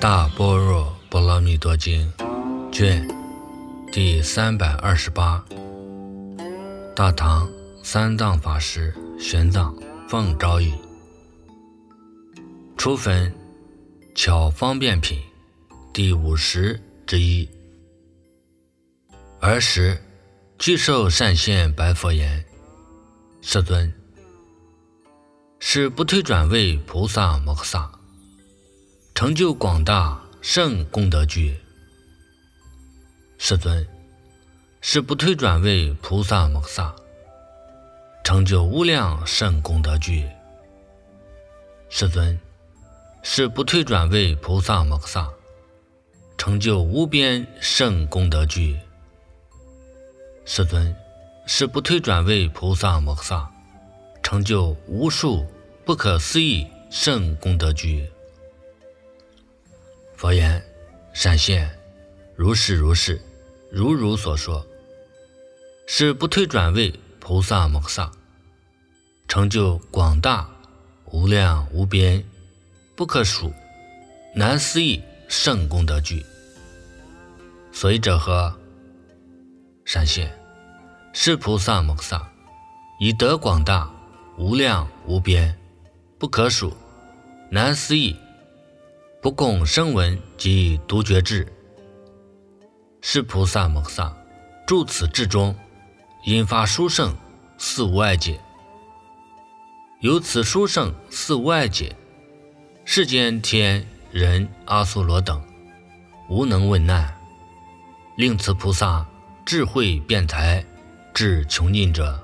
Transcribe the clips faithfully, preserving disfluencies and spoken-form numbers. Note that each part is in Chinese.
大般若波罗蜜多经卷第三百二十八，大唐三藏法师玄奘奉诏译，初分巧方便品第五十之一。尔时具受善现白佛言：世尊，是不退转位菩萨摩诃萨，成就广大圣功德具。世尊，是不退转位菩萨摩诃萨，成就无量圣功德具。世尊，是不退转位菩萨摩诃萨，成就无边圣功德具。世尊，是不退转位菩萨摩诃萨，成就无数不可思议圣功德具。佛言：善现，如是如是，如如所说，是不退转位菩萨摩诃萨，成就广大无量无边不可数难思议圣功德具。所以者何？善现，是菩萨摩诃萨以得广大无量无边不可数难思议不共声闻及独觉智，是菩萨摩诃萨住此智中，引发殊胜四无碍解。由此殊胜四无碍解，世间天人阿苏罗等无能问难，令此菩萨智慧辩才至穷尽者。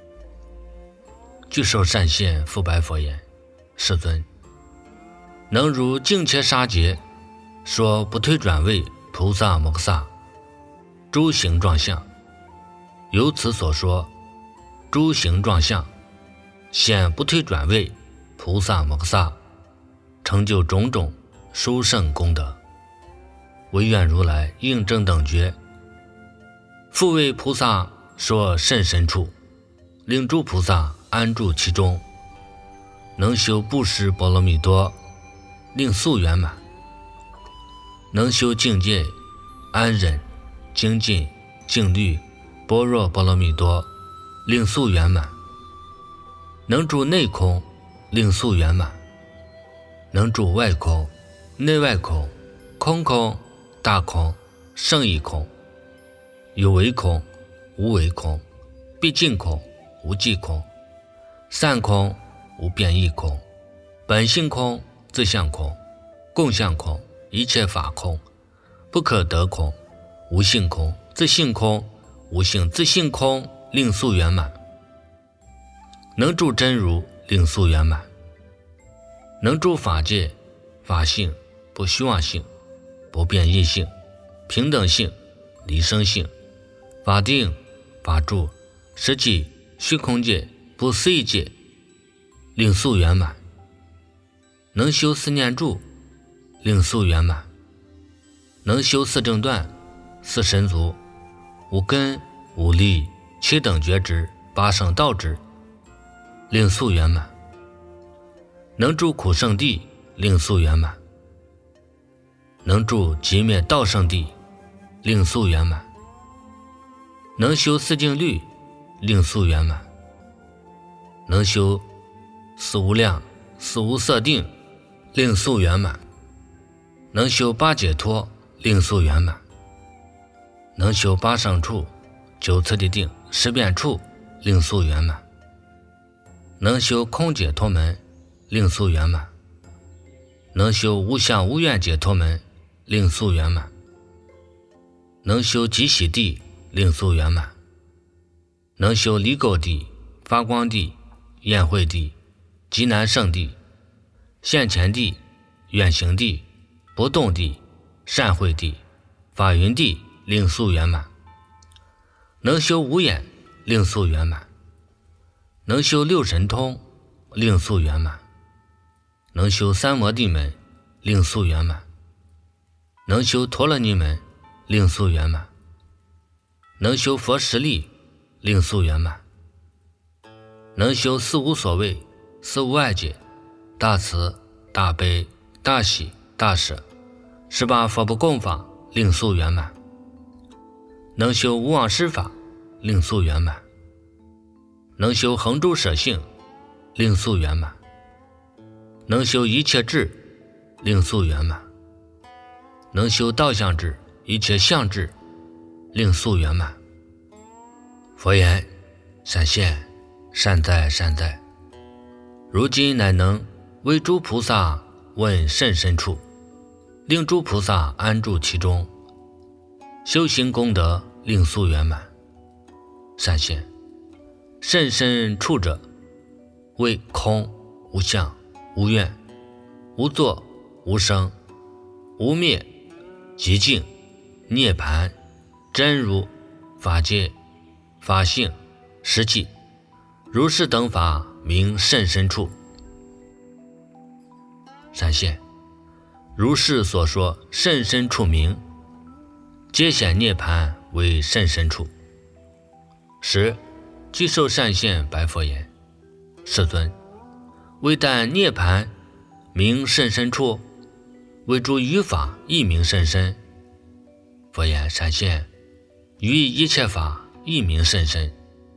具受善现复白佛言：世尊，能如净切沙劫说不退转位菩萨摩诃萨诸形状相，由此所说诸形状相现不退转位菩萨摩诃萨，成就种种殊胜功德。唯愿如来应正等觉，复为菩萨说甚深处，令诸菩萨安住其中，能修布施波罗蜜多，令速圆满；能修境界安忍精进静虑般若波罗蜜多，令速圆满；能住内空，令速圆满；能住外空、内外空、空空、大空、胜义空、有为空、无为空、毕竟空、无际空、散空、无变异空、本性空、自相空、共相空、一切法空、不可得空、无性空、自性空、无性自性空，令速圆满；能住真如，令速圆满；能住法界、法性、不虚妄性、不变异性、平等性、离生性、法定、法住、实际、虚空界、不思议界，令速圆满；能修四念住，令速圆满；能修四正断、四神足、无根无力七等觉知、八圣道知，令速圆满；能住苦圣地，令速圆满；能住极灭道圣地，令速圆满；能修四净律，令速圆满；能修四无量四无色定，令速圆满；能修八解脱，令速圆满；能修八胜处、九次第定、十变处，令速圆满；能修空解脱门，令速圆满；能修无相无愿解脱门，令速圆满；能修极喜地，令速圆满；能修离垢地、发光地、宴会地、极难胜地、现前地、远行地、不动地、善会地、法云地，令速圆满；能修无眼，令速圆满；能修六神通，令速圆满；能修三摩地门，令速圆满；能修陀罗尼门，令速圆满；能修佛实力，令速圆满；能修四无所谓、四无碍解、大慈、大悲、大喜、大舍、 十八佛不共法，令速圆满；能修无妄施法，令速圆满；能修恒诸舍性，令速圆满；能修一切智，令速圆满；能修道相智，一切相智，令速圆满。佛言：善现，善哉善哉！如今乃能为诸菩萨问甚深处，令诸菩萨安住其中，修行功德，令速圆满。善现，甚深处者，为空、无相、无愿、无作、无生、无灭、极静、涅槃、真如、法界、法性、实际，如是等法名甚深处。善现，如是所说甚深处名，皆显涅槃为甚深处。十，具受善现白佛言：世尊，为但涅槃名甚深处，为诸余法亦名甚深。佛言：善现，于一切法亦名甚深。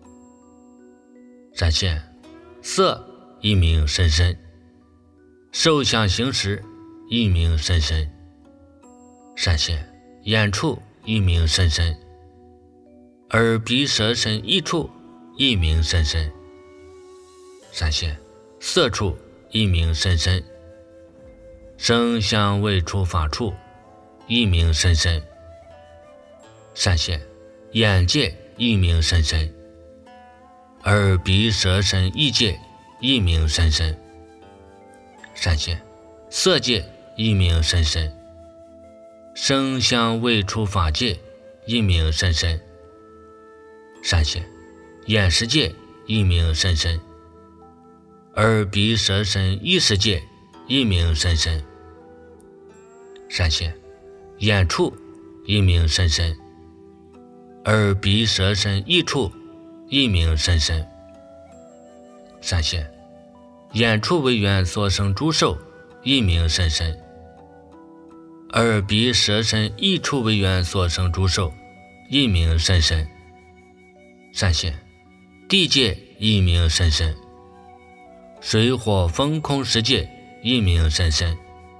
善现，色亦名甚深，受想行识亦名甚深。善现，眼处亦名甚深，耳鼻舌身意处亦名甚深。善现，色处亦名甚深，声香味触法处亦名甚深。善现，眼界亦名甚深，耳鼻舌身意界亦名甚深。善现，色界亦名甚深，声香味触法界亦名甚深。善现，眼识界亦名甚深，耳鼻舌身意识界亦名甚深。善现，眼处亦名甚深，耳鼻舌身意处亦名甚深。善现，眼处为缘所生诸受亦名甚深，耳鼻舌身意处为缘所生诸受亦名甚深。善现，地界亦名甚深，水火风空十界亦名甚深。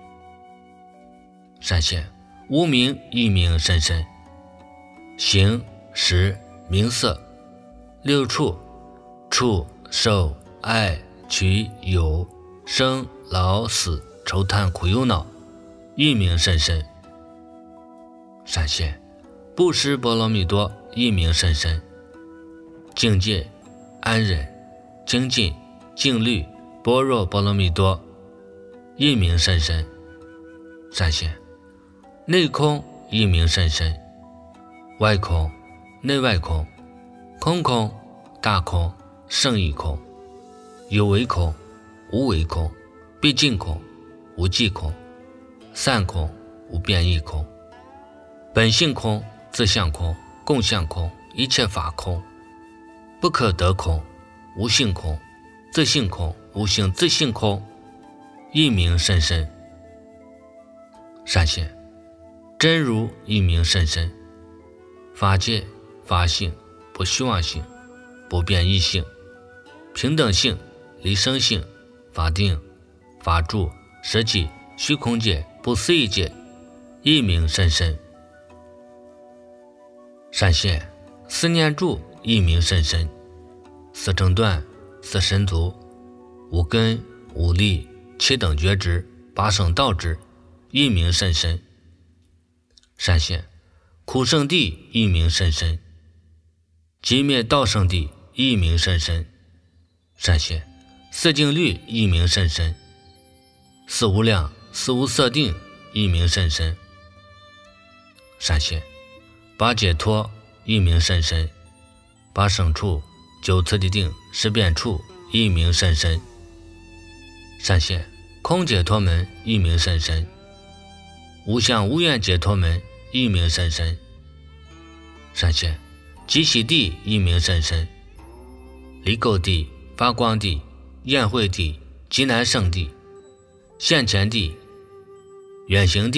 善现，无明亦名甚深，形识名色六处触受爱取有生老死愁叹苦忧恼亦名甚深。善现，布施波罗蜜多亦名甚深，境界安忍精进静虑般若波罗蜜多亦名甚深。善现，内空亦名甚深，外空内外空空空大空胜义空有为空无为空毕竟空无际空散空无变异空本性空自相空共相空一切法空不可得空无性空自性空无性自性空亦名甚深。善现，真如亦名甚深，法界法性不虚妄性不变异性平等性离生性法定法住实际虚空界不思议界亦名甚深。善现，思念住亦名甚深，四正断四神足五根五力七等觉知八圣道知亦名甚深。善现，苦圣地亦名甚深，寂灭道圣地亦名甚深。善现，四净律亦名甚深，四无量四无色定亦名甚深。善现，八解脱亦名甚深，八胜处九次第定十变处亦名甚深。善现，空解脱门亦名甚深，无相无愿解脱门亦名甚深。善现，极喜地亦名甚深，离垢地发光地宴会地极难胜地现前地远行地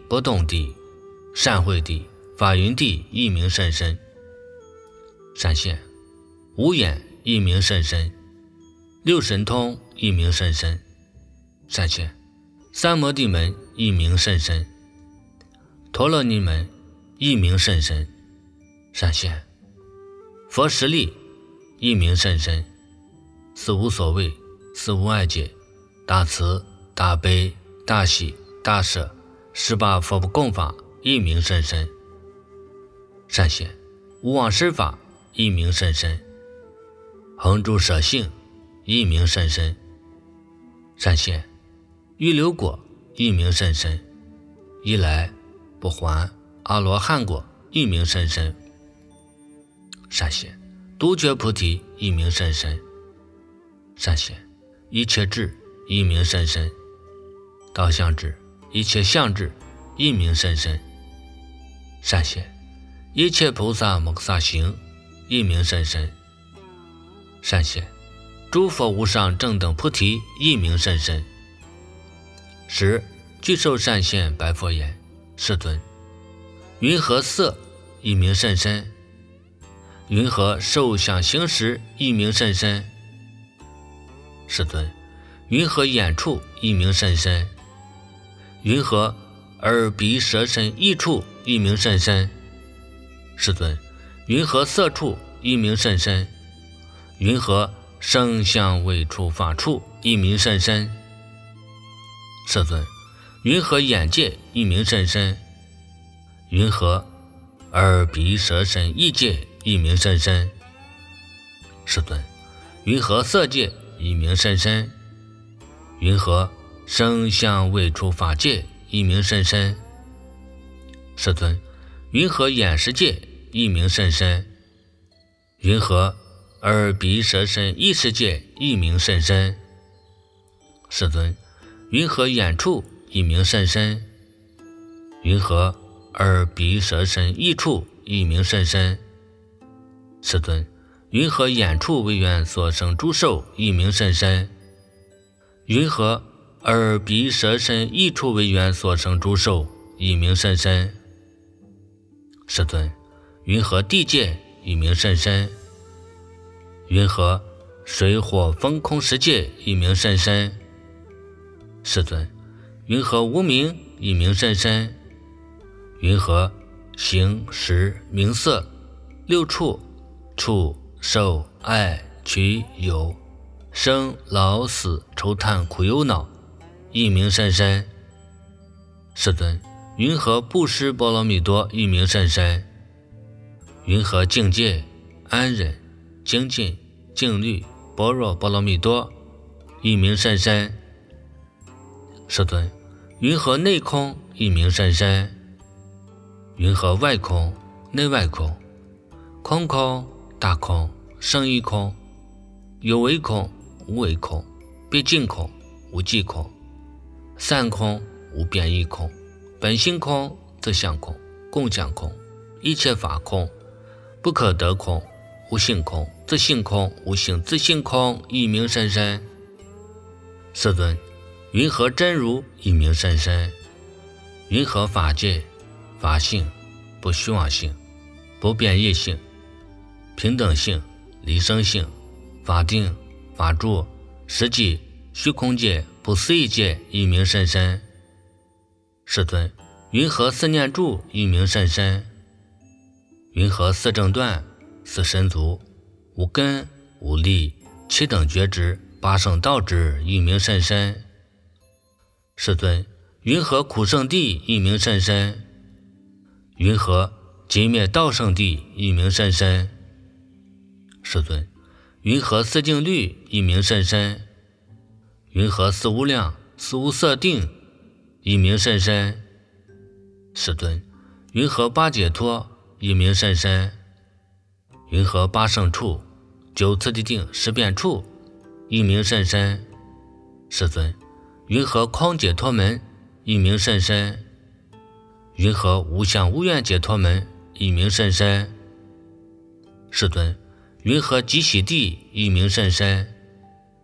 不动地、善慧地、法云地一名甚深。闪现无眼一名甚深，六神通一名甚深。闪现三摩地门一名甚深，陀罗尼门一名甚深。闪现佛实力一名甚深，四无所谓、四无碍解、大慈、大悲、大喜、大舍、十八佛不共法一名甚深。闪现无妄施法一名甚深，恒住舍性一名甚深。闪现预流果一名甚深，一来不还阿罗汉果一名甚深。闪现独觉菩提一名甚深。闪现一切智一名甚深，道相智、一切相智一名甚深。闪现一切菩萨摩诃萨行一名甚深。闪现诸佛无上正等菩提一名甚深。十具受善现白佛言：世尊，云何色一名甚深？云何受想行识一名甚深？世尊，云何眼处一名甚深？云何耳鼻舌身意处一名甚深？世尊，云何色处一名甚深？云何声香味触法处一名甚深？世尊，云何眼界一名甚深？云何耳鼻舌身意界一名甚深？世尊，云何色界一名甚深？云何声香味触法界一名甚深？世尊，云何眼识界一名甚深？云何耳鼻舌身意识界一名甚深？世尊，云何眼处一名甚深？云何耳鼻舌身意处一名甚深？世尊，云何眼处为缘所生诸受一名甚深？云何耳鼻舌身意处为缘所生诸受一名甚深？世尊，云何地界一名甚深？云何水火风空十界一名甚深？世尊，云何无明一名甚深？云何形识名色六处触受爱取有生老死愁叹苦忧恼一名甚深？世尊，云何布施波罗蜜多一名甚深？云何境界安忍精进静虑般若波罗蜜多一名甚深？世尊，云何内空一名甚深？云何外空内外空空空大空生一空有为空无为空毕竟空无际空散空无变异空本性空自相空共相空一切法空不可得空无性空自性空无性自性空一名甚深？世尊，云何真如一名甚深？云何法界法性不虚妄性不变异性平等性离生性法定法住实际虚空界不思议界一名甚深？世尊，云何四念住一名甚深？云何四正断四神足无根无力七等觉知八圣道之一名甚深？世尊，云何苦圣地一名甚深？云何极灭道圣地一名甚深？世尊，云何四净律一名甚深？云何四无量四无色定一名甚深？世尊，云何八解脱一名甚深？云何八圣处九次第定十变处一名甚深？世尊，云何空解脱门一名甚深？云何无相无愿解脱门一名甚深？世尊，云何极喜地一名甚深？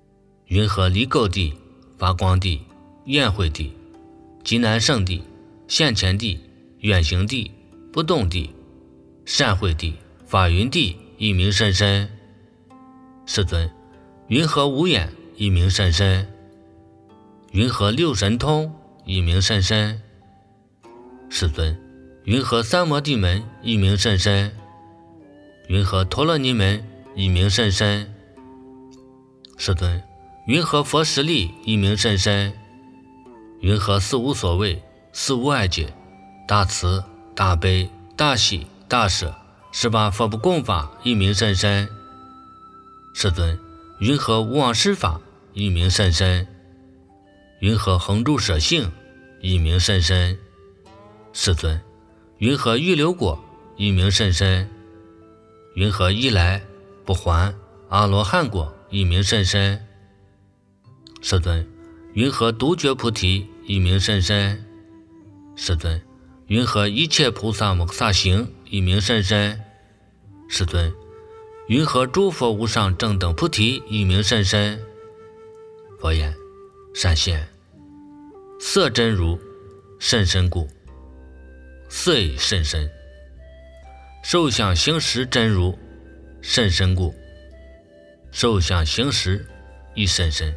云何离垢地发光地宴会地极难胜地现前地、远行地、不动地、善慧地、法云地，一名甚深。世尊，云何无眼，一名甚深。云何六神通，一名甚深。世尊，云何三摩地门，一名甚深。云何陀罗尼门，一名甚深。世尊，云何佛实力，一名甚深。云何四无所谓，四无碍解，大慈大悲大喜大舍，十八佛不共法，一名甚深。世尊，云何无妄施法，一名甚深。云何恒住舍性，一名甚深。世尊，云何预流果，一名甚深。云何一来不还阿罗汉果，一名甚深。世尊，云何独觉菩提，一名甚深。世尊，云何一切菩萨摩诃萨行，一名甚深。世尊，云何诸佛无上正等菩提，一名甚深。佛言：善现，色真如甚深故，色亦甚深；受想行识真如甚深故，受想行识亦甚深。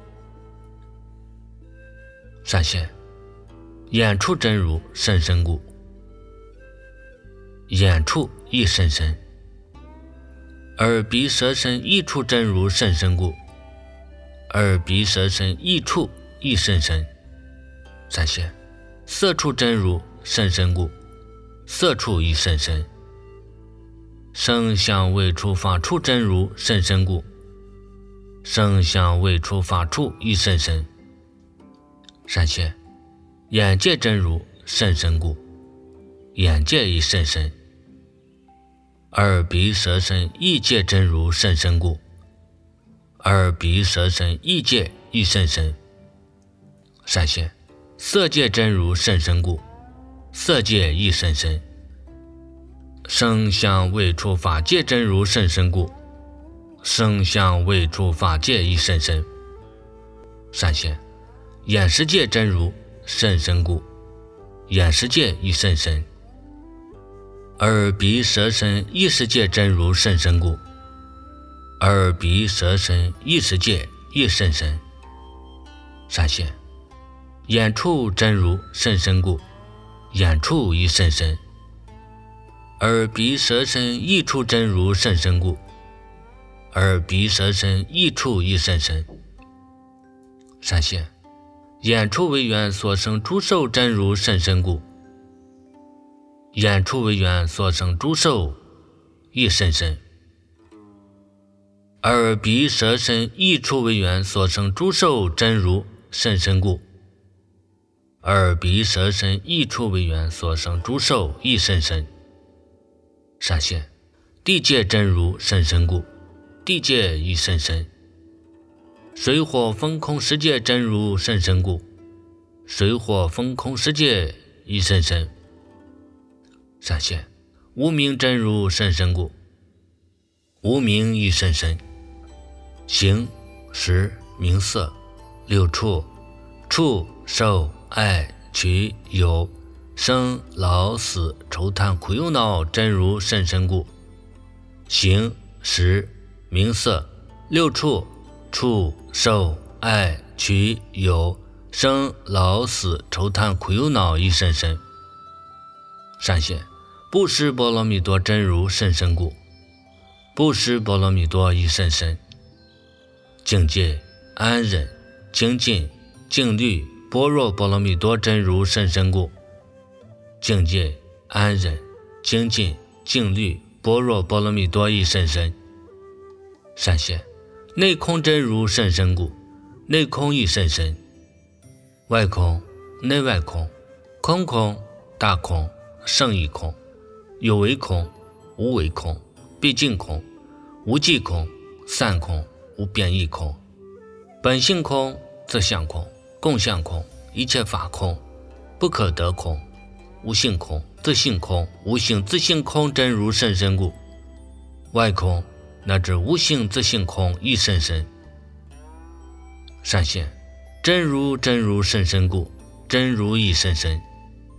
善现，眼处真如甚深故，眼处亦甚深；耳鼻舌身意处真如甚深故，耳鼻舌身意处亦甚深。善现，色处真如甚深故，色处亦甚深；声香味触法处真如甚深故，声香味触法处亦甚深。善现，眼界真如甚深故，眼界亦甚深；耳鼻舌身意界真如甚深故，耳鼻舌身意界亦甚深。善现，色界真如甚深故，色界亦甚深；声香味触法界真如甚深故，声香味触法界亦甚深。善现，眼识界真如甚深故，眼识界亦甚深；耳鼻舌身意识界真如甚深故，耳鼻舌身意识界亦甚深。善现，眼处真如甚深故，眼处亦甚深；耳鼻舌身意处真如甚深故，耳鼻舌身意处亦甚深。善现，眼处为缘所生诸受真如甚深故，眼处为缘所生诸受亦甚深；耳鼻舌身意处为缘所生诸受真如甚深故，耳鼻舌身意处为缘所生诸受亦甚深。善现，地界真如甚深故，地界亦甚深；水火风空十界真如甚深故，水火风空十界亦甚深。善现，无明真如甚深故，无明亦甚深；形识名色六处触受爱取有生老死愁叹苦忧恼真如甚深故，形识名色六处触受爱取有生老死愁叹苦忧恼亦甚深。善现，布施波罗蜜多真如甚深故，布施波罗蜜多亦甚深；境界安忍精进静虑般若波罗蜜多真如甚深故，境界安忍精进静虑般若波罗蜜多亦甚深。善现，内空真如甚深故，内空亦甚深；外空内外空空空大空胜义空有为空无为空毕竟空无际空散空无变异空本性空自相空共相空一切法空不可得空无性空自性空无性自性空真如甚深故，外空乃至无性自性空亦甚深。善现，真如真如甚深故，真如亦甚深；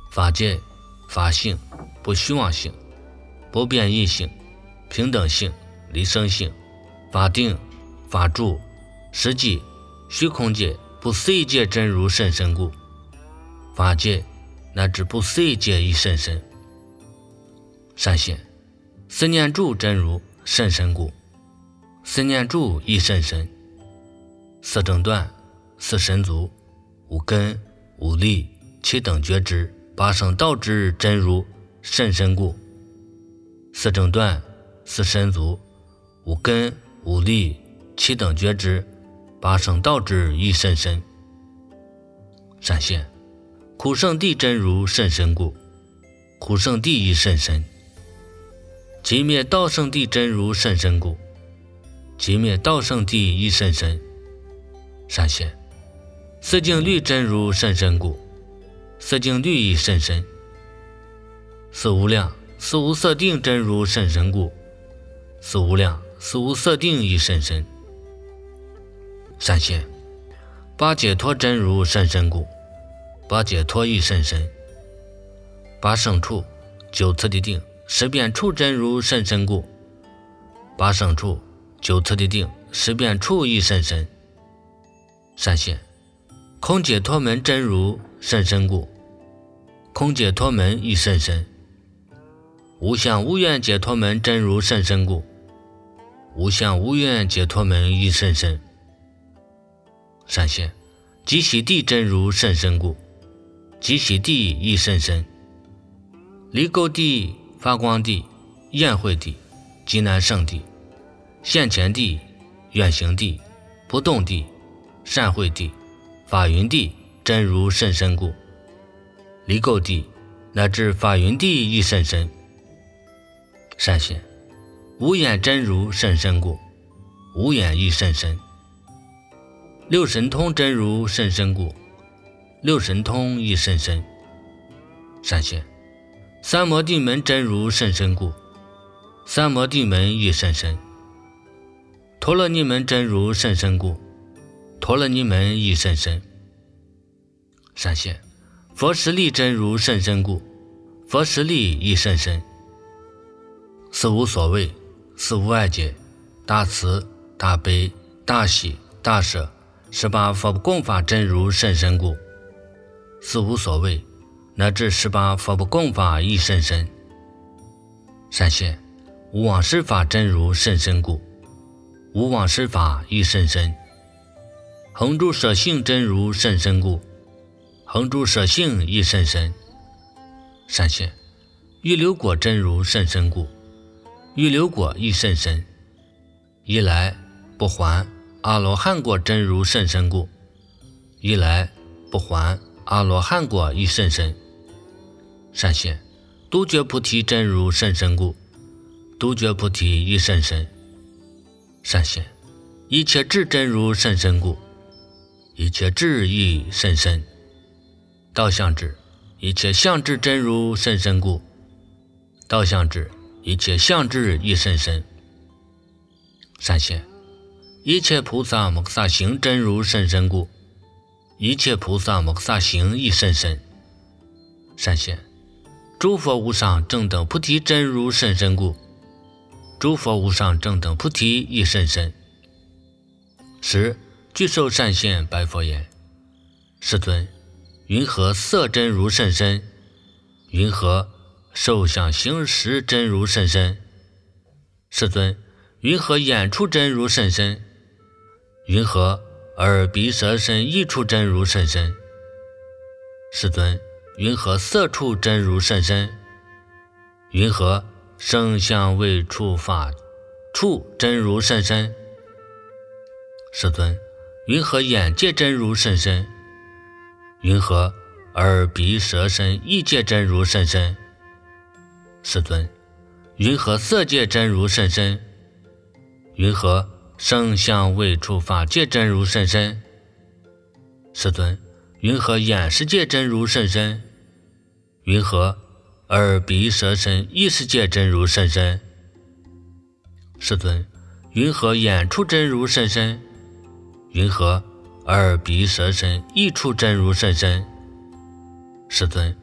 法界、法性、不虚妄性、不变异性、平等性、离生性、法定、法住、实际、虚空界、不思议界真如甚深故。法界乃至不思议界亦甚深。善现，思念住真如甚深故，思念住亦甚深。四正断、四神足、五根、五力、七等觉知、八圣道之真如甚深故。四正断、四神足、五根、五力、七等觉知、八圣道之亦甚深。善现，苦圣地真如甚深故，苦圣地亦甚深。即灭道圣地真如甚深故，即灭道圣地亦甚深。善现，四境律真如甚深故，四境律亦甚深。四无量、四无色定真如甚深故，四无量、四无色定亦甚深。善现，八解脱真如甚深故，八解脱亦甚深。八圣处、九次第定、十遍处真如甚深故，八圣处、九次第定、十遍处亦甚深。善现，空解脱门真如甚深故，空解脱门亦甚深。无相无愿解脱门真如甚深故，无相无愿解脱门亦甚深。善现，极喜地真如甚深故，极喜地亦甚深。离垢地、发光地、宴会地、极难胜地、现前地、远行地、不动地、善会地、法云地真如甚深故，离垢地乃至法云地亦甚深。善现，无眼真如甚深故，无眼亦甚深。六神通真如甚深故，六神通亦甚深。善现，三摩地门真如甚深故，三摩地门亦甚深。陀罗尼门真如甚深故，陀罗尼门亦甚深。善现，佛实力真如甚深故，佛实力亦甚深。四无所谓、四无碍解、大慈、大悲、大喜、大舍、十八佛不共法真如甚深故，四无所谓乃至十八佛不共法亦甚深。善现，无往事法真如甚深故，无往事法亦甚深。恒住舍性真如甚深故，恒住舍性亦甚深。善现，预流果真如甚深故，预流果亦甚深。一来不还阿罗汉果真如甚深故，一来不还阿罗汉果亦甚深。善现，独觉菩提真如甚深故，独觉菩提亦甚深。善现，一切智真如甚深故，一切智亦甚深。道相智、一切相智真如甚深故，道相智、一切相智亦甚深。善现，一切菩萨摩诃萨行真如甚深故，一切菩萨摩诃萨行亦甚深。善现，诸佛无上正等菩提真如甚深故，诸佛无上正等菩提亦甚深。十具受善现白佛言：世尊，云何色真如甚深？云何受想行识真如甚深？世尊，云何眼处真如甚深？云何耳鼻舌身意处真如甚深？世尊，云何色处真如甚深？云何声香味触法处真如甚深？世尊，云何眼界真如甚深？云何耳鼻舌身意界真如甚深？世尊，云何色界真如甚深？云何声香味触法界真如甚深？世尊，云何眼识界真如甚深？云何耳鼻舌身意识界真如甚深？世尊，云何眼处真如甚深？云何耳鼻舌身意处真如甚深？世尊，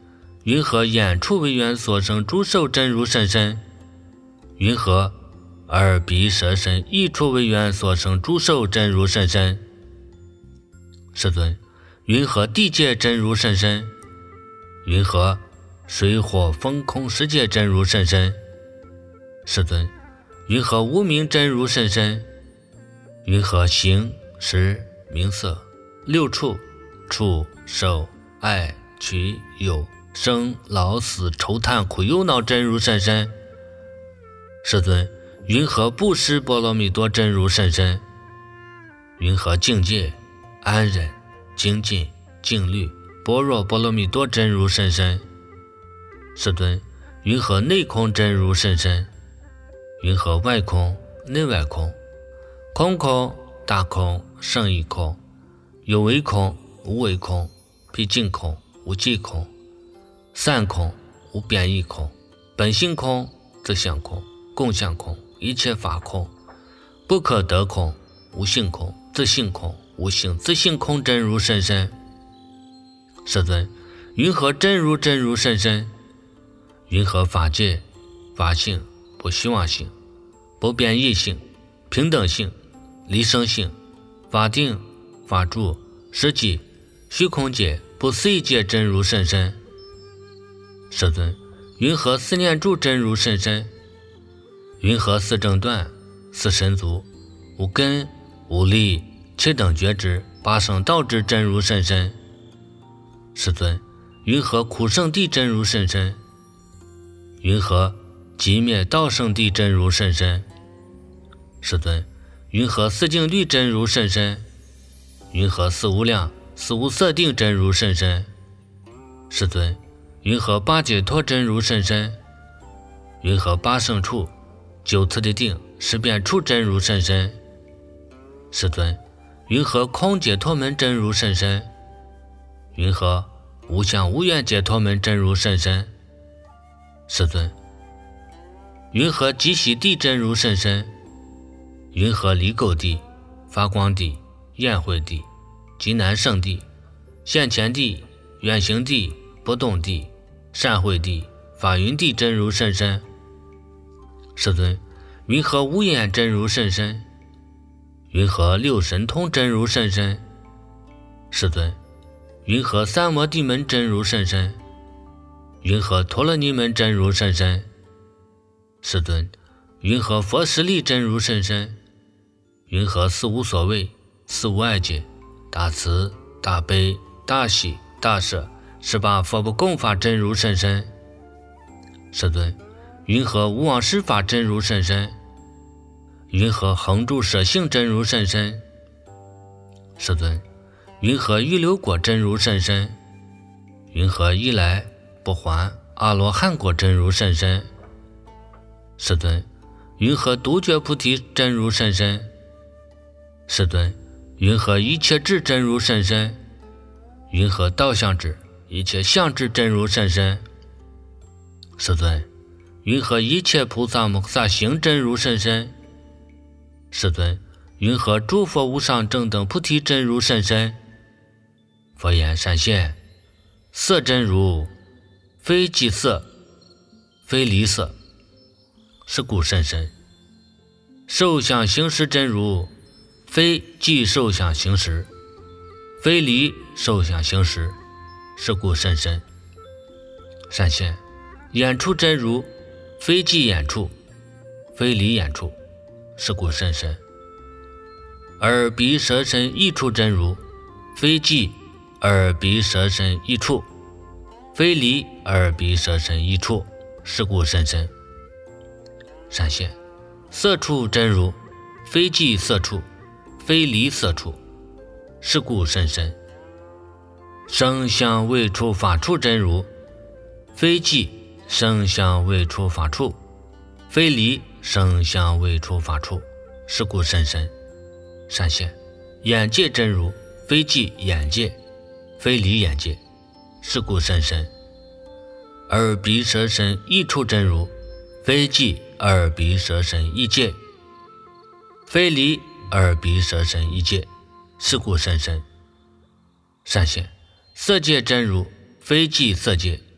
云何眼处为缘所生诸受真如甚深？云何耳鼻舌身意处为缘所生诸受真如甚深？世尊，云何地界真如甚深？云何水火风空世界真如甚深？世尊，云何无明真如甚深？云何形识名色六处触受爱取有生老死愁叹苦忧恼真如甚深？世尊，云何布施波罗蜜多真如甚深？云何境界安忍精进静虑般若波罗蜜多真如甚深？世尊，云何内空真如甚深？云何外空内外空空空大空胜义空有为空无为空毕竟空无际空散空无变异空本性空自相空共相空一切法空不可得空无性空自性空无性自性空真如甚深？世尊，云何真如真如甚深？云何法界法性不虚妄性不变异性平等性离生性法定法住实际虚空界不思议界真如甚深？世尊，云何四念住真如甚深？云何四正断四神足无根无力七等觉知八圣道之真如甚深？世尊，云何苦圣地真如甚深？云何寂灭道圣地真如甚深？世尊，云何四境律真如甚深？云何四无量四无色定真如甚深？世尊，云何八解脱真如甚深？云何八圣处九次的定十变处真如甚深？世尊，云何空解脱门真如甚深？云何无相无愿解脱门真如甚深？世尊，云何极喜地真如甚深？云何离垢地发光地宴会地极难胜地现前地远行地不动地善会地法云地真如甚深？世尊，云何无眼真如甚深？云何六神通真如甚深？世尊，云何三摩地门真如甚深？云何陀罗尼门真如甚深？世尊，云何佛实力真如甚深？云何四无所谓四无碍界大慈大悲大喜大舍十八佛不共法真如甚深？世尊，云何无往施法真如甚深？云何恒住舍性真如甚深？世尊，云何预流果真如甚深？云何一来不还阿罗汉果真如甚深？世尊，云何独觉菩提真如甚深？世尊，云何一切智真如甚深？云何道相智一切相智真如甚深？世尊，云何一切菩萨摩诃萨行真如甚深？世尊，云何诸佛无上正等菩提真如甚深？佛言：闪现，色真如非即色非离色是故甚深。受想行识真如非即受想行识非离受想行识是故甚深。闪现，眼处真如非即眼处非离眼处是故甚深。耳鼻舌身意处真如非即耳鼻舌身意处非离耳鼻舌身意处是故甚深。闪现，色处真如非即色处非离色处是故甚深。声香味触法处真如非即声香味触法处非离声香味触法处是故甚深。闪现，眼界真如非即眼界非离眼界是故甚深。耳鼻舌身意处真如非即耳鼻舌身意界非离耳鼻舌身意界是故甚深。闪现，色界真如非即色界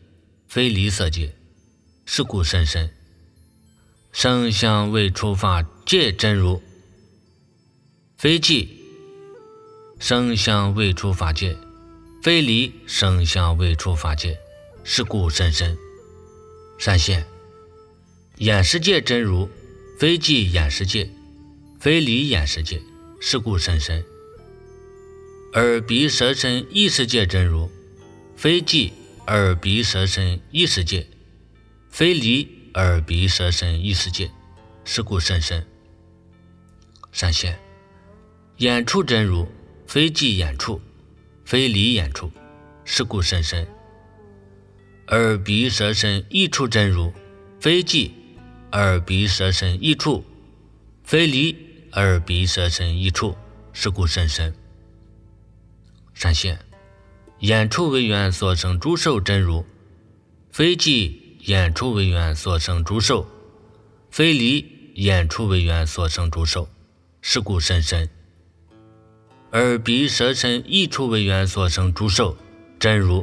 非离色界，是故甚深。声相未出法界真如，非寂；声相未出法界，非离声相未出法界，是故甚深。善现眼识界真如，非寂眼识界，非离眼识界，是故甚深。耳鼻舌身意识界真如，非寂耳鼻舌身意识界，非离耳鼻舌身意识界，是故甚深。善现眼处真如，非寂眼处，非离眼处，是故甚深。耳鼻舌身意处真如，非寂耳鼻舌身意处，非离耳鼻舌身意处，是故甚深。善现眼处为缘所生诸受真如，非寂眼处为缘所生诸受，非离眼处为缘所生诸受，是故甚深。耳鼻舌身意处为缘所生诸受真如，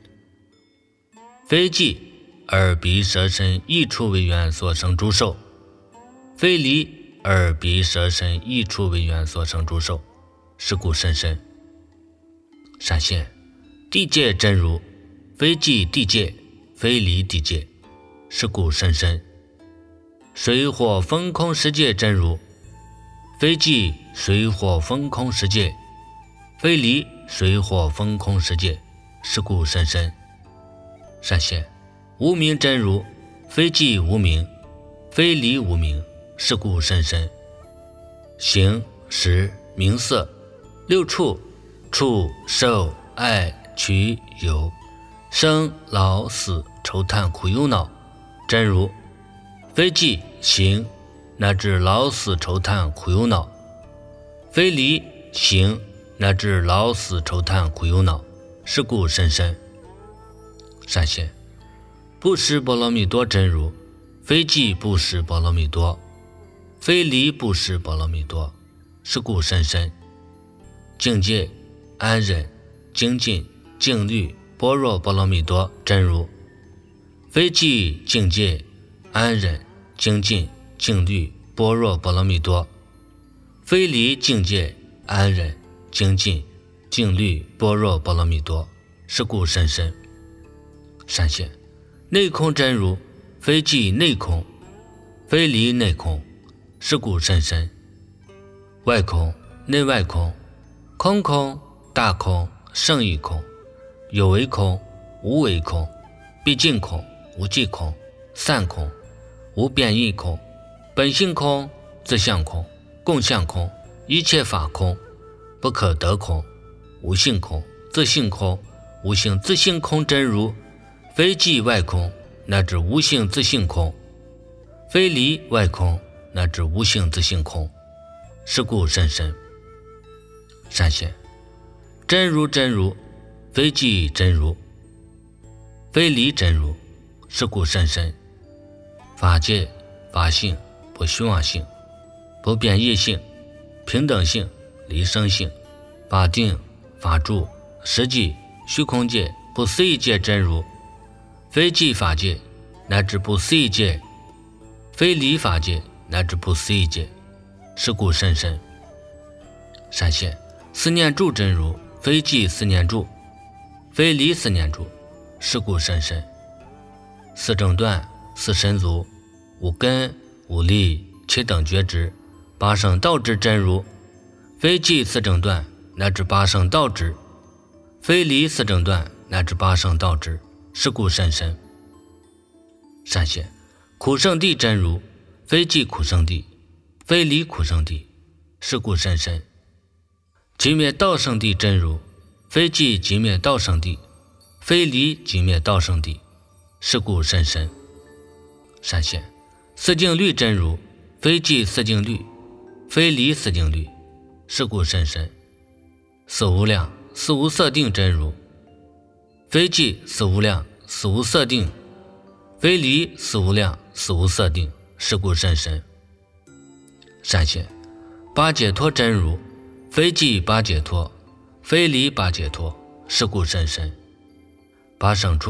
非寂耳鼻舌身意处为缘所生诸受，非离耳鼻舌身意处为缘所生诸受，是故甚深。善现地界真如，非寂地界，非离地界，是故甚深。水火风空世界真如，非寂水火风空世界，非离水火风空世界，是故甚深。善现无明真如，非寂无明，非离无明，是故甚深。形识名色六处触受爱取有生老死愁叹苦忧恼真如，非寂行乃至老死愁叹苦忧恼，非离行乃至老死愁叹苦忧恼，是故甚深。善现不识波罗蜜多真如，非寂不识波罗蜜多，非离不识波罗蜜多，是故甚深。境界安忍精进静虑般若波罗蜜多真如，非寂境界安忍精进静虑般若波罗蜜多，非离境界安忍精进静虑般若波罗蜜多，是故甚深。善现内空真如，非寂内空，非离内空，是故甚深。外空内外空，空空大空胜义空，有为空无为空，毕竟空无际空，散空无变异空，本性空自相空，共相空一切法空，不可得空，无性空自性空，无性自性空真如，非寂外空乃至无性自性空，非离外空乃至无性自性空，是故甚深。善现真如真如，非寂真如，非离真如，是故甚深。法界法性不虚妄性，不变异性，平等性离生性，法定法住实际虚空界不思议界真如，非寂法界乃至不思议界，非离法界乃至不思议界，是故甚深。善现思念住真如，非寂思念住，非离思念住，是故甚深。四正断四神足五根五力七等觉知八圣道之真如，非寂四正断乃至八圣道之，非离四正断乃至八圣道之，是故甚深。善现苦圣地真如，非寂苦圣地，非离苦圣地，是故甚深。寂灭道圣地真如，非寂寂灭道圣地，非离寂灭道圣地，是故甚深。善现四境律真如，非寂四境律，非离四境律，是故甚深。四无量四无色定真如，非寂四无量四无色定，非离四无量四无色定，是故甚深。善现八解脱真如，非寂八解脱，非离八解脱，是故甚深。八圣处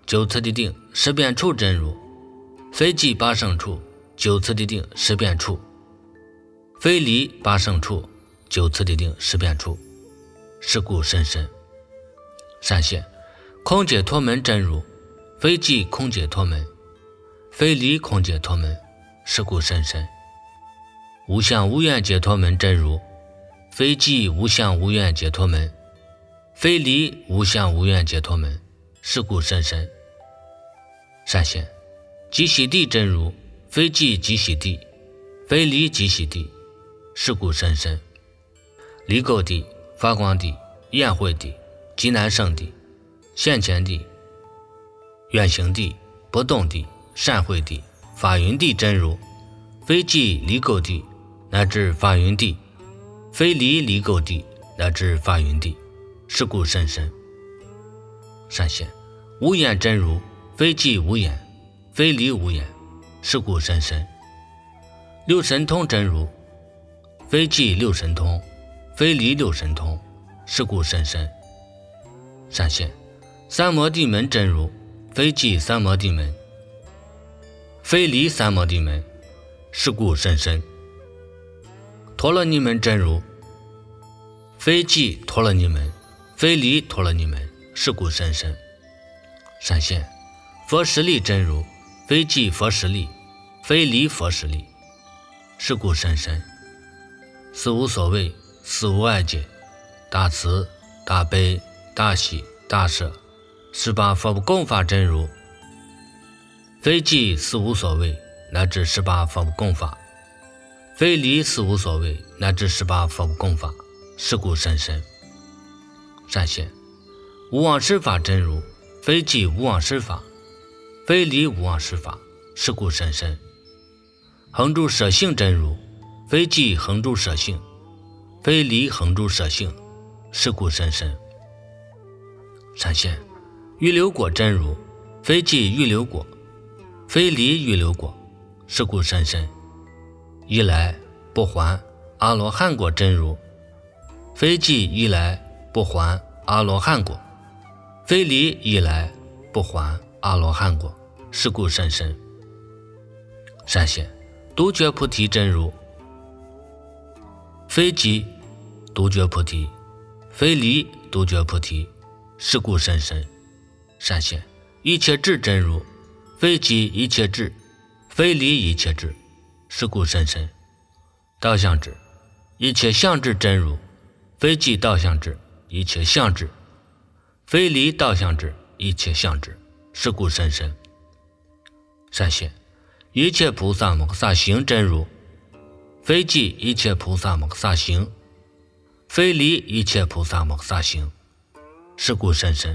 九次地定十遍处真如，非即八圣处九次地定十遍处，非离八圣处九次地定十遍处，是故甚深。善现空解脱门真如，非即空解脱门，非离空解脱门，是故甚深。无相无愿解脱门真如，非即无相无愿解脱门，非离无相无愿解脱门，是故甚深。善现即喜地真如，非即即喜地，非离即喜地，是故甚深。离垢地、发光地、焰慧地、极难胜地、现前地、远行地、不动地、善慧地、法云地真如，非即离垢地乃至法云地，非离离垢地乃至法云地，是故甚深。善现无眼真如，非即无眼，非离无眼，是故甚深。六神通真如，非即六神通，非离六神通，是故甚深。善现三摩地门真如，非即三摩地门，非离三摩地门，是故甚深。陀罗尼门真如，非即陀罗尼门，非离陀罗尼门，是故甚深。善现佛实力真如，非即佛实力，非离佛实力，是故甚深。四无所谓，四无碍解，大慈大悲大喜大舍，十八佛供法真如，非即四无所谓乃至十八佛供法，非离四无所谓乃至十八佛供法，是故甚深。善现无妄施法真如，非即无妄施法，非离无妄施法，是故甚深。恒住舍性真如，非即恒住舍性，非离恒住舍性，是故甚深。善现预流果真如，非即预流果，非离预流果，是故甚深。一来不还阿罗汉果真如，非即一来不还阿罗汉果，非离一来不还阿罗汉果，是故甚深。善现独觉菩提真如，非即独觉菩提，非离独觉菩提，是故甚深。善现一切智真如，非即一切智，非离一切智，是故甚深。道相智一切相智真如，非即道相智一切相智，非离道相智一切相智，是故甚深。善现一切菩萨摩诃萨行真如，非即一切菩萨摩诃萨行，非离一切菩萨摩诃萨行，是故甚深。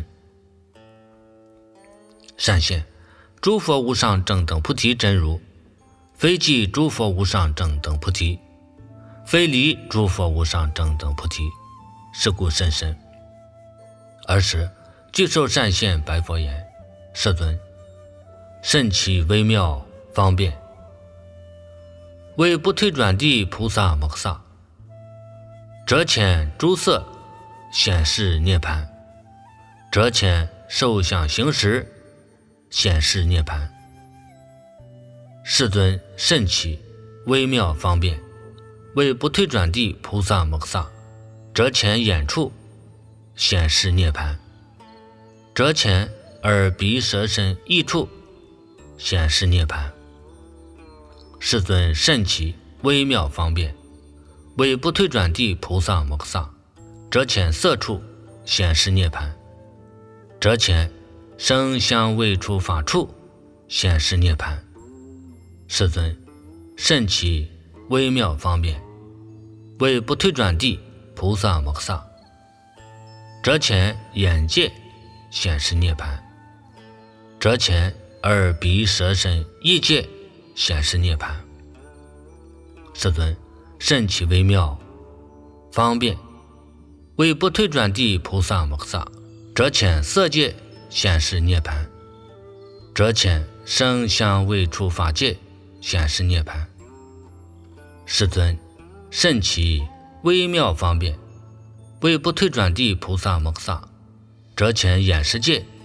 善现诸佛无上正等菩提真如，非即诸佛无上正等菩提，非离诸佛无上正等菩提，是故甚深。尔时具受善现白佛言：世尊，甚其微妙方便，为不退转地菩萨摩诃萨，折遣诸色显示涅盘，折遣受想行识显示涅盘。世尊甚其微妙方便，为不退转地菩萨摩诃萨，折遣眼处显示涅盘，折遣耳鼻舌身意处显示涅盘。世尊甚其微妙方便，为不退转地菩萨摩诃萨，折遣色处显示涅盘，折遣声香味触法处显示涅盘。世尊甚其微妙方便，为不退转地菩萨摩诃萨，折遣眼界显示涅盘，折遣耳鼻舌身意界显示涅盘。世尊甚其微妙方便，为不退转地菩萨摩诃萨，折遣色界显示涅盘，折遣声香味触法界显示涅盘。世尊甚其微妙方便，为不退转地菩萨摩诃萨，折遣眼识界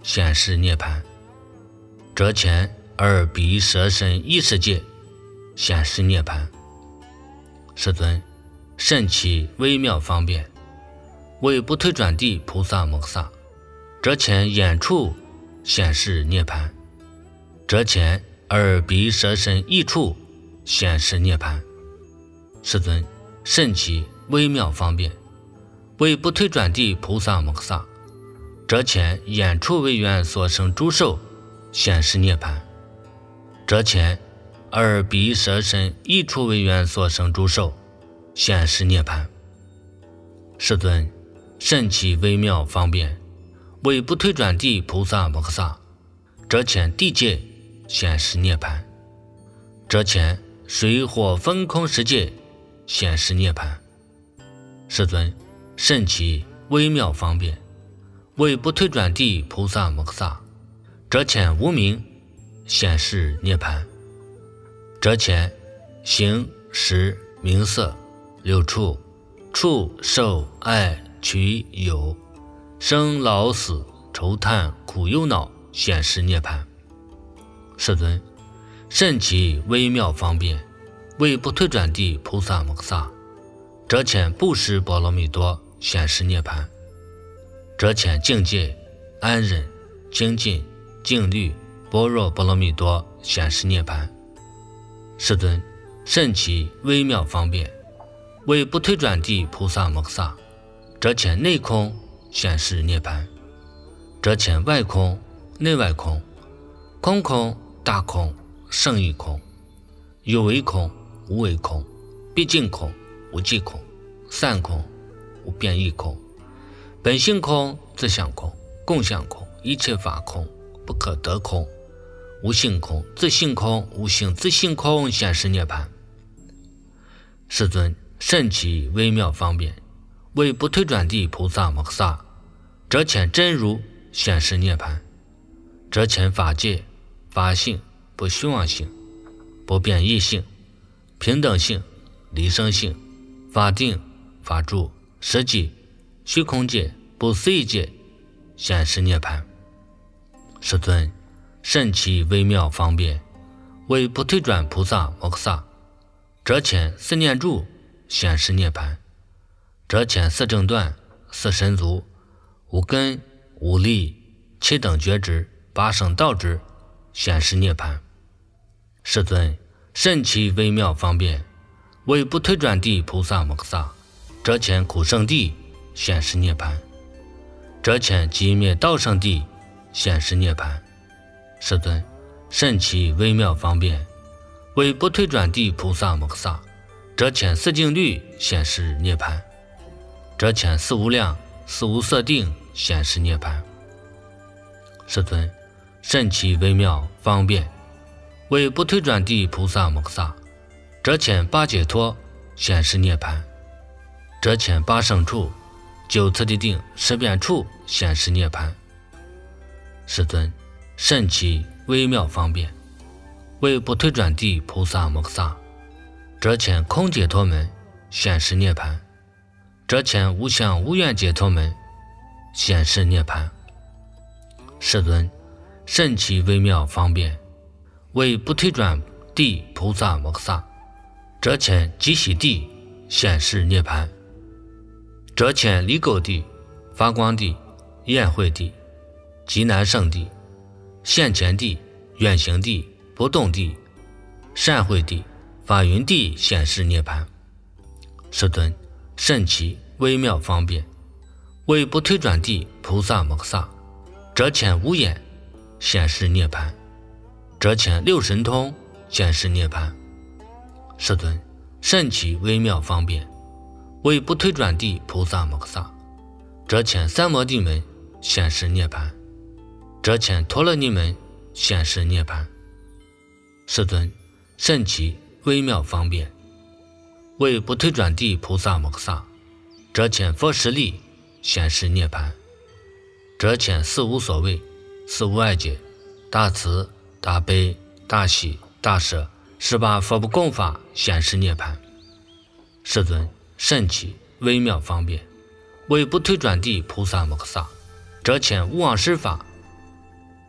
显示涅槃。折前耳鼻舌身意识界显示涅槃。世尊，甚其微妙方便，为不退转地菩萨摩诃萨，折前眼处显示涅槃。折前耳鼻舌身意处显示涅槃。世尊，甚其微妙方便，为不退转地菩萨摩诃萨，折前眼处为缘所生诸受显示涅槃。折前耳鼻舌身意处为缘所生诸受显示涅槃。世尊，甚其微妙方便，为不退转地菩萨摩诃萨，折前地界显示涅槃。折前水火风空世界显示涅槃。世尊，甚其微妙方便，为不退转地菩萨摩诃萨，折前无明显示涅槃。折前形识名色六处触受爱取有生老死愁叹苦忧恼显示涅槃。世尊，甚其微妙方便，为不退转地菩萨摩诃萨，折前布施波罗蜜多显示涅槃。折前境界安忍精进静虑般若波罗蜜多显示涅槃。世尊，甚其微妙方便，为不退转地菩萨摩诃萨，折前内空显示涅槃。折前外空内外空空空大空胜义空有为空无为空毕竟空无际空散空无变异空本性空自相空共相空一切法空不可得空无性空自性空无性自性空显示涅槃。世尊，甚其微妙方便，为不退转地菩萨摩诃萨，折前真如显示涅槃。折前法界法性不虚妄性不变异性平等性离生性法定法住实际虚空界不思议界显示涅槃。世尊，甚其微妙方便，为不退转菩萨摩诃萨，折前四念住显示涅槃。折前四正断四神足五根五力七等觉知八圣道之显示涅槃。世尊，甚其微妙方便，为不退转地菩萨摩诃萨，折前苦圣地显示涅槃。折前寂灭道圣地显示涅槃。世尊，甚其微妙方便，为不退转地菩萨摩诃萨，折前四净律显示涅槃。折前四无量四无色定显示涅槃。世尊，甚其微妙方便，为不退转地菩萨摩诃萨，折前八解脱显示涅槃。折前八圣处九次第定十遍处显示涅槃。世尊，甚其微妙方便，为不退转地菩萨摩诃萨，折前空解脱门显示涅槃。折前无相无愿解脱门显示涅槃。世尊，甚其微妙方便，为不退转地菩萨摩诃萨，折前极喜地显示涅槃。折前离垢地发光地宴会地极难胜地现前地远行地不动地善会地法云地显示涅槃。世尊，甚其微妙方便，为不退转地菩萨摩诃萨，折前无眼显示涅槃。折前六神通显示涅槃。世尊，甚其微妙方便，为不退转地菩萨摩诃萨，折前三摩地门显示涅槃。折前陀罗尼门显示涅槃。世尊，甚其微妙方便，为不退转地菩萨摩诃萨，折前佛实力显示涅槃。折前四无所谓四无碍解大慈大悲大喜大舍十八佛不共法显示涅槃。世尊，甚其微妙方便，为不退转地菩萨摩诃萨，折前无妄施法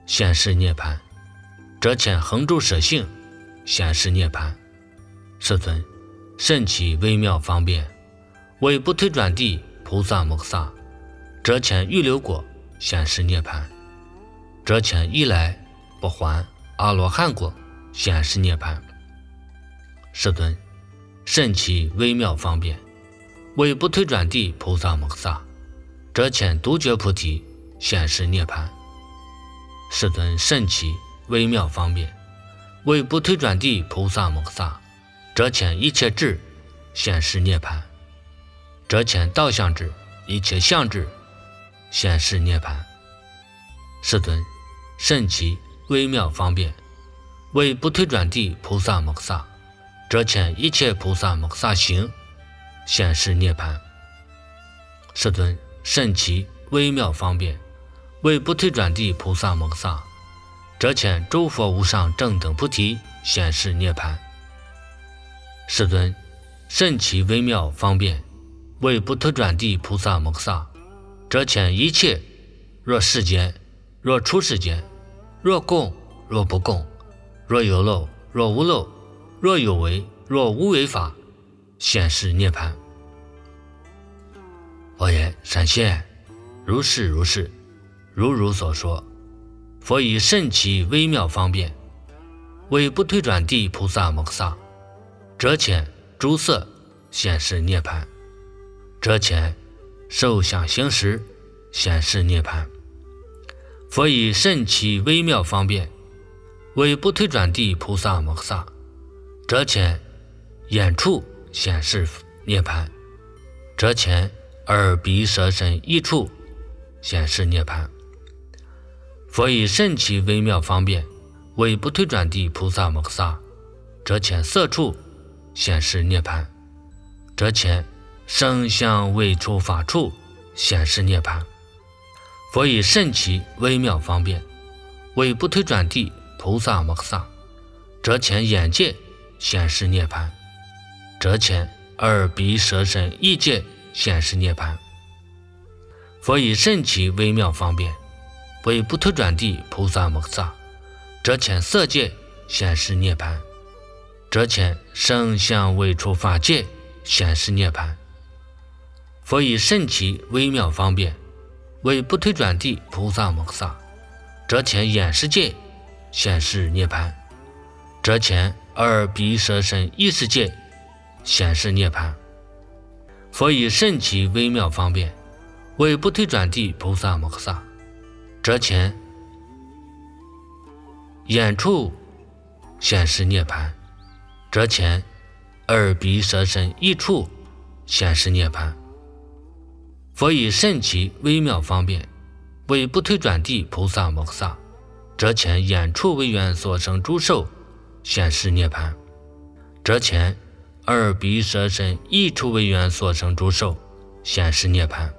显示涅槃。折遣恒住舍性，显示涅槃。世尊，甚其微妙方便，为不退转地菩萨摩诃萨，折遣预流果，显示涅槃。折遣一来不还阿罗汉果，显示涅槃。世尊，甚其微妙方便，为不退转地菩萨摩诃萨，折遣独觉菩提，显示涅槃。世尊，甚其微妙方便，为不退转地菩萨摩诃萨，折遣一切智，显示涅槃。折遣道相智，一切相智，显示涅槃。世尊，甚其微妙方便，为不退转地菩萨摩诃萨，折遣一切菩萨摩诃萨行，显示涅槃。世尊，甚其微妙方便，为不退转地菩萨摩诃萨，折遣诸佛无上正等菩提，显示涅槃。世尊，甚其微妙方便，为不退转地菩萨摩诃萨，折遣一切若世间，若出世间，若共若不共，若有漏若无漏，若有为若无为法，显示涅槃。佛言：闪现，如是如是，如如所说。佛以甚其微妙方便，为不退转地菩萨摩诃萨，折遣诸色，显示涅槃。折遣受想行识，显示涅槃。佛以甚其微妙方便，为不退转地菩萨摩诃萨，折遣眼处，显示涅槃。折遣耳鼻舌身意处，显示涅槃。佛以甚其微妙方便，为不退转地菩萨摩诃萨，折遣色处，显示涅槃。折遣声香味触法处，显示涅槃。佛以甚其微妙方便，为不退转地菩萨摩诃萨，折遣眼界，显示涅槃。折遣耳鼻舌身意界，显示涅槃。佛以甚其微妙方便，为不退转地菩萨摩诃萨，折遣色界，显示涅槃。折遣声香味触法界，显示涅槃。佛以甚其微妙方便，为不退转地菩萨摩诃萨，折遣眼识界，显示涅槃。折遣耳鼻舌身意识界，显示涅槃。佛以甚其微妙方便，为不退转地菩萨摩诃萨，折遣眼处，显示涅槃。折遣耳鼻舌身意处，显示涅槃。佛以甚其微妙方便，为不退转地菩萨摩诃萨，折遣眼处为缘所生诸受，显示涅槃。折遣耳鼻舌身意处为缘所生诸受，显示涅槃。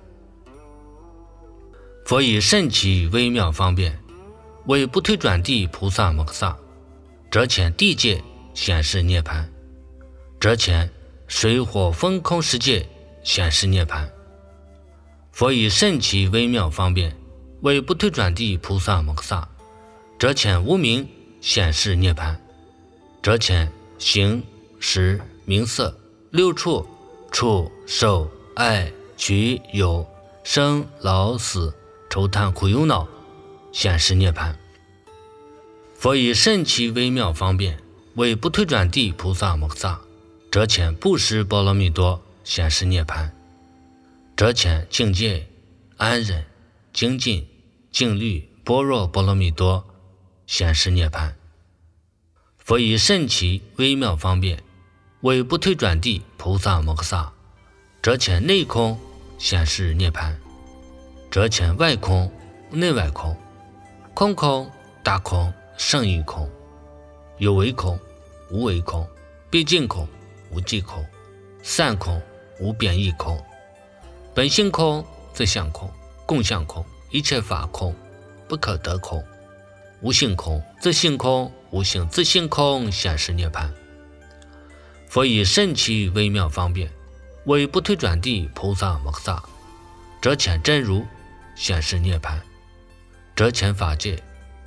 佛以甚其微妙方便，为不退转地菩萨摩诃萨，折遣地界，显示涅槃。折遣水火风空世界，显示涅槃。佛以甚其微妙方便，为不退转地菩萨摩诃萨，折遣无明，显示涅槃。折遣形识名色六处触受爱取有生老死愁叹苦忧恼，显示涅槃。佛以甚其微妙方便，为不退转地菩萨摩诃萨，折遣布施波罗蜜多，显示涅槃。折遣境界安忍精进静虑般若波罗蜜多，显示涅槃。佛以甚其微妙方便，为不退转地菩萨摩诃萨，折遣内空，显示涅槃。折遣外空内外空，空空大空胜义空，有为空无为空，毕竟空无际空，散空无变异空，本性空自相空共相空，一切法空不可得空，无性空自性空无性自性空，显示涅槃。佛以甚其微妙方便，为不退转地菩萨摩诃萨，折遣真如，显示涅槃。折遣法界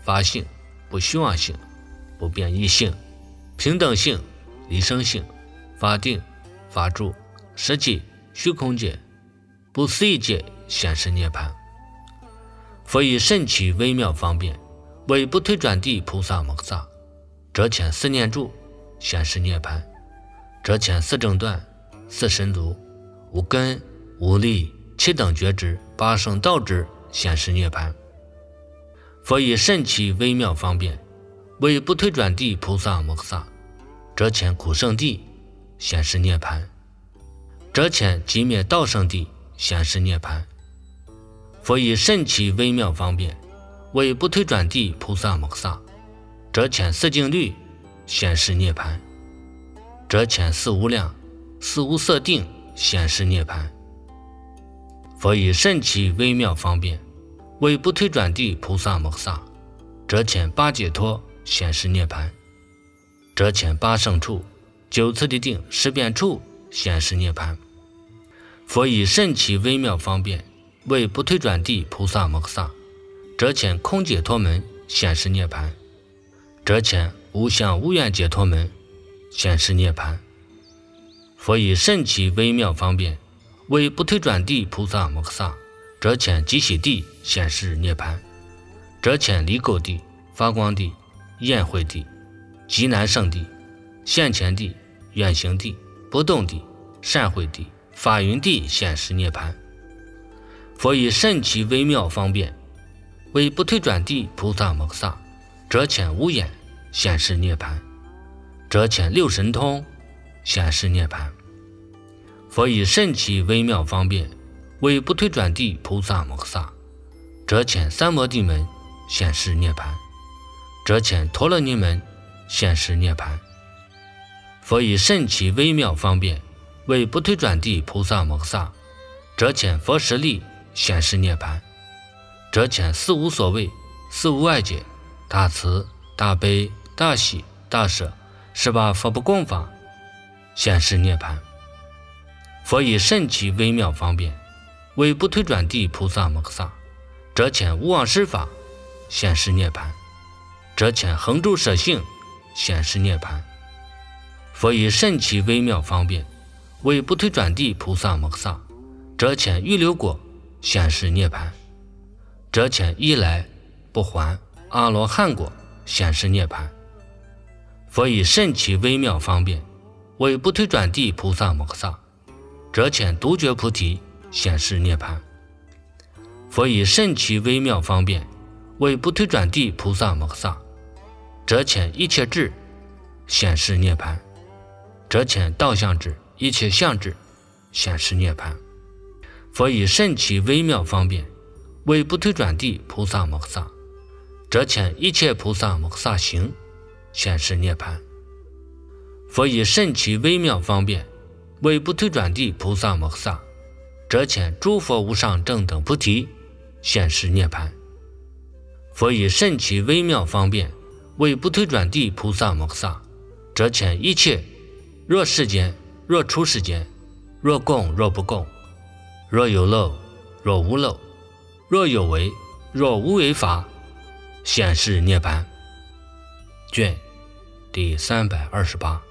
法性、不虚妄性、不变异性、平等性、离生性、法定、法住、实际、虚空界、不思议界显示涅槃。佛以神奇微妙方便，为不退转地菩萨摩诃萨，遮遣四念住，显示涅槃；遮遣四正断、四神足、无根、无力、七等觉知、八圣道知，显示涅槃。佛以神奇微妙方便，为不退转地菩萨摩诃萨，遮遣苦圣地，显示涅槃；遮遣寂灭道圣地，显示涅槃。佛以神奇微妙方便，为不退转地菩萨摩诃萨，遮遣四净律，显示涅槃；遮遣四无量、四无色定，显示涅槃。佛以神奇微妙方便，为不退转地菩萨摩诃萨，遮遣八解脱，显示涅槃；遮遣八圣处、九次第定、十遍处，显示涅槃。佛以神奇微妙方便，为不退转地菩萨摩诃萨，遮遣空解脱门，显示涅槃；遮遣无相无愿解脱门，显示涅槃。佛以神奇微妙方便，为不退转地菩萨摩诃萨，遮遣极喜地，显示涅槃；遮遣离垢地、发光地、焰慧地、极难胜地、现前地、远行地、不动地、善慧地、法云地，显示涅槃。佛以神奇微妙方便，为不退转地菩萨摩诃萨，遮遣无眼，显示涅槃；遮遣六神通，显示涅槃。佛以神奇微妙方便，为不退转地菩萨摩诃萨，遮遣三摩地门，显示涅槃；遮遣陀罗尼门，显示涅槃。佛以神奇微妙方便，为不退转地菩萨摩诃萨，遮遣佛实力，显示涅槃；遮遣四无所谓、四无碍解、大慈、大悲、大喜、大舍十八佛不共法，显示涅槃。佛以神奇微妙方便，为不退转地菩萨摩诃萨，遮遣无妄施法，显示涅槃；遮遣恒住舍性，显示涅槃。佛以神奇微妙方便，为不退转地菩萨摩诃萨，遮遣预流果，显示涅槃；遮遣一来不还阿罗汉果，显示涅槃。佛以神奇微妙方便，为不退转地菩萨摩诃萨，遮遣独觉菩提，显示涅槃。佛以神奇微妙方便，为不退转地菩萨摩诃萨，遮遣一切智，显示涅槃；遮遣道相智、一切相智，显示涅槃。佛以神奇微妙方便，为不退转地菩萨摩诃萨，遮遣一切菩萨摩诃萨行，显示涅槃。佛以神奇微妙方便，为不退转地菩萨摩诃萨，遮遣诸佛无上正等菩提，显示涅槃。佛以神奇微妙方便，为不退转地菩萨摩诃萨，遮遣一切若世间、若出世间、若共若不共、若有漏若无漏、若有为若无为法，显示涅槃。卷第三百二十八。